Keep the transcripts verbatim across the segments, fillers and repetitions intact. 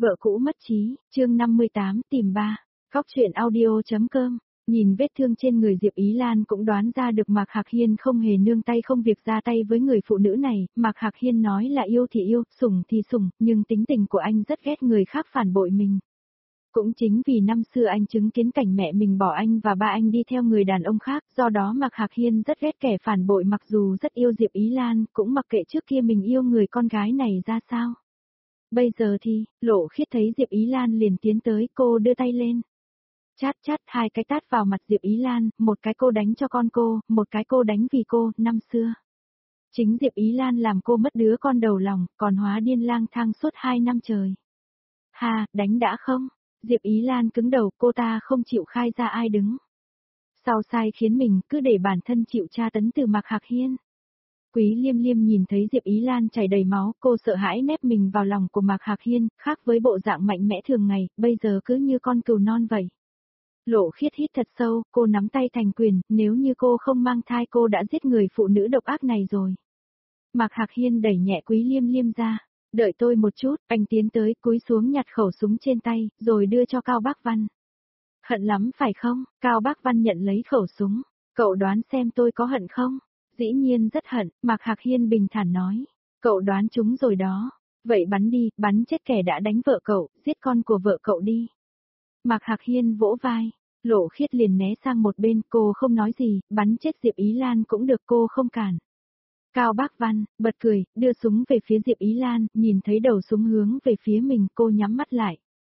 Vợ cũ mất trí, chương năm mươi tám tìm ba. Góc truyện audio.com. Nhìn vết thương trên người Diệp Ý Lan cũng đoán ra được Mạc Hạc Hiên không hề nương tay không việc ra tay với người phụ nữ này. Mạc Hạc Hiên nói là yêu thì yêu, sủng thì sủng, nhưng tính tình của anh rất ghét người khác phản bội mình. Cũng chính vì năm xưa anh chứng kiến cảnh mẹ mình bỏ anh và ba anh đi theo người đàn ông khác, do đó Mạc Hạc Hiên rất ghét kẻ phản bội, mặc dù rất yêu Diệp Ý Lan, cũng mặc kệ trước kia mình yêu người con gái này ra sao. Bây giờ thì, Lộ Khiết thấy Diệp Ý Lan liền tiến tới, cô đưa tay lên. Chát chát hai cái tát vào mặt Diệp Ý Lan, một cái cô đánh cho con cô, một cái cô đánh vì cô, năm xưa. Chính Diệp Ý Lan làm cô mất đứa con đầu lòng, còn hóa điên lang thang suốt hai năm trời. Ha, đánh đã không? Diệp Ý Lan cứng đầu, cô ta không chịu khai ra ai đứng sau sai khiến mình, cứ để bản thân chịu tra tấn từ Mạc Hạc Hiên. Quý Liêm Liêm nhìn thấy Diệp Ý Lan chảy đầy máu, cô sợ hãi nép mình vào lòng của Mạc Hạc Hiên, khác với bộ dạng mạnh mẽ thường ngày, bây giờ cứ như con cừu non vậy. Lộ Khiết hít thật sâu, cô nắm tay thành quyền, nếu như cô không mang thai cô đã giết người phụ nữ độc ác này rồi. Mạc Hạc Hiên đẩy nhẹ Quý Liêm Liêm ra. Đợi tôi một chút, anh tiến tới, cúi xuống nhặt khẩu súng trên tay, rồi đưa cho Cao Bác Văn. Hận lắm phải không? Cao Bác Văn nhận lấy khẩu súng. Cậu đoán xem tôi có hận không? Dĩ nhiên rất hận, Mạc Hạc Hiên bình thản nói. Cậu đoán chúng rồi đó. Vậy bắn đi, bắn chết kẻ đã đánh vợ cậu, giết con của vợ cậu đi. Mạc Hạc Hiên vỗ vai. Lộ Khiết liền né sang một bên, cô không nói gì, bắn chết Diệp Ý Lan cũng được, cô không cản. Cao Bác Văn, bật cười, đưa súng về phía Diệp Ý Lan, nhìn thấy đầu súng hướng về phía mình, cô nhắm mắt lại.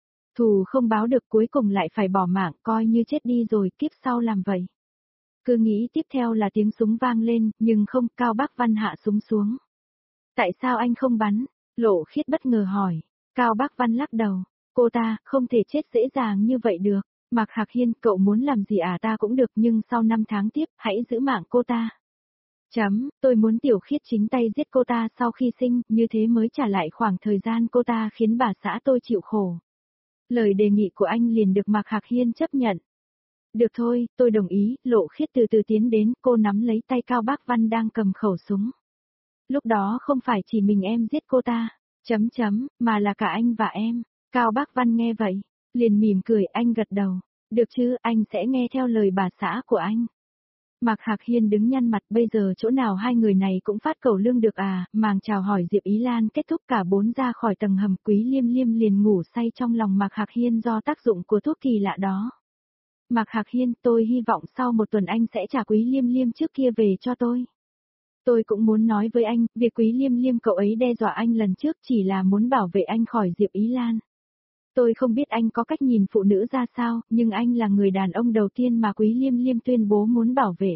Thù không báo được, cuối cùng lại phải bỏ mạng, coi như chết đi rồi, kiếp sau làm vậy. Cứ nghĩ tiếp theo là tiếng súng vang lên, nhưng không, Cao Bác Văn hạ súng xuống. Tại sao anh không bắn? Lộ Khiết bất ngờ hỏi. Cao Bác Văn lắc đầu. Cô ta, không thể chết dễ dàng như vậy được. Mạc Hạc Hiên, cậu muốn làm gì à, ta cũng được, nhưng sau năm tháng tiếp, hãy giữ mạng cô ta. Chấm, tôi muốn Tiểu Khiết chính tay giết cô ta sau khi sinh, như thế mới trả lại khoảng thời gian cô ta khiến bà xã tôi chịu khổ. Lời đề nghị của anh liền được Mạc Hạc Hiên chấp nhận. Được thôi, tôi đồng ý. Lộ Khiết từ từ tiến đến, cô nắm lấy tay Cao Bác Văn đang cầm khẩu súng. Lúc đó không phải chỉ mình em giết cô ta, chấm chấm, mà là cả anh và em. Cao Bác Văn nghe vậy, liền mỉm cười, anh gật đầu. Được chứ, anh sẽ nghe theo lời bà xã của anh. Mạc Hạc Hiên đứng nhăn mặt, bây giờ chỗ nào hai người này cũng phát cẩu lương được à, màng chào hỏi Diệp Ý Lan kết thúc, cả bốn ra khỏi tầng hầm. Quý Liêm Liêm liền ngủ say trong lòng Mạc Hạc Hiên do tác dụng của thuốc kỳ lạ đó. Mạc Hạc Hiên, tôi hy vọng sau một tuần anh sẽ trả Quý Liêm Liêm trước kia về cho tôi. Tôi cũng muốn nói với anh, việc Quý Liêm Liêm cậu ấy đe dọa anh lần trước chỉ là muốn bảo vệ anh khỏi Diệp Ý Lan. Tôi không biết anh có cách nhìn phụ nữ ra sao, nhưng anh là người đàn ông đầu tiên mà Quý Liêm Liêm tuyên bố muốn bảo vệ.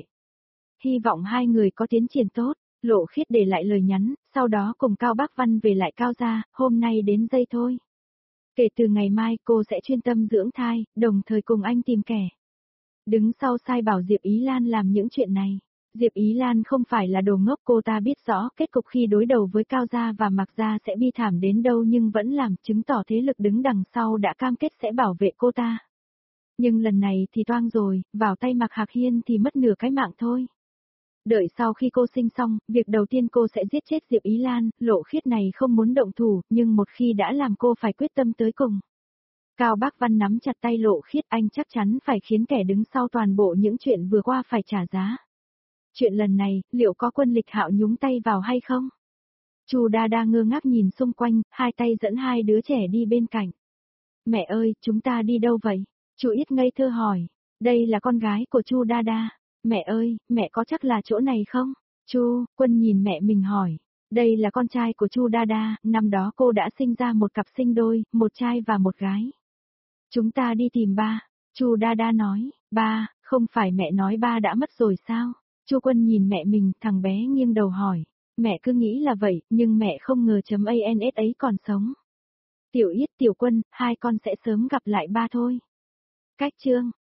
Hy vọng hai người có tiến triển tốt. Lộ Khiết để lại lời nhắn, sau đó cùng Cao Bác Văn về lại Cao gia, hôm nay đến giây thôi. Kể từ ngày mai cô sẽ chuyên tâm dưỡng thai, đồng thời cùng anh tìm kẻ đứng sau sai bảo Diệp Ý Lan làm những chuyện này. Diệp Ý Lan không phải là đồ ngốc, cô ta biết rõ kết cục khi đối đầu với Cao gia và Mạc gia sẽ bi thảm đến đâu, nhưng vẫn làm, chứng tỏ thế lực đứng đằng sau đã cam kết sẽ bảo vệ cô ta. Nhưng lần này thì toang rồi, vào tay Mạc Hạc Hiên thì mất nửa cái mạng thôi. Đợi sau khi cô sinh xong, việc đầu tiên cô sẽ giết chết Diệp Ý Lan. Lộ Khiết này không muốn động thủ, nhưng một khi đã làm cô phải quyết tâm tới cùng. Cao Bác Văn nắm chặt tay Lộ Khiết, anh chắc chắn phải khiến kẻ đứng sau toàn bộ những chuyện vừa qua phải trả giá. Chuyện lần này, liệu có Quân Lịch Hạo nhúng tay vào hay không? Chu Đa Đa ngơ ngác nhìn xung quanh, hai tay dẫn hai đứa trẻ đi bên cạnh. Mẹ ơi, chúng ta đi đâu vậy? Chu Yết ngây thơ hỏi. Đây là con gái của Chu Đa Đa. Mẹ ơi, mẹ có chắc là chỗ này không? Chu, Quân nhìn mẹ mình hỏi. Đây là con trai của Chu Đa Đa, năm đó cô đã sinh ra một cặp sinh đôi, một trai và một gái. Chúng ta đi tìm ba. Chu Đa Đa nói. Ba, không phải mẹ nói ba đã mất rồi sao? Chu Quân nhìn mẹ mình, thằng bé nghiêng đầu hỏi. Mẹ cứ nghĩ là vậy, nhưng mẹ không ngờ chấm ans ấy còn sống. Tiểu Yết, Tiểu Quân, hai con sẽ sớm gặp lại ba thôi. Cách chương.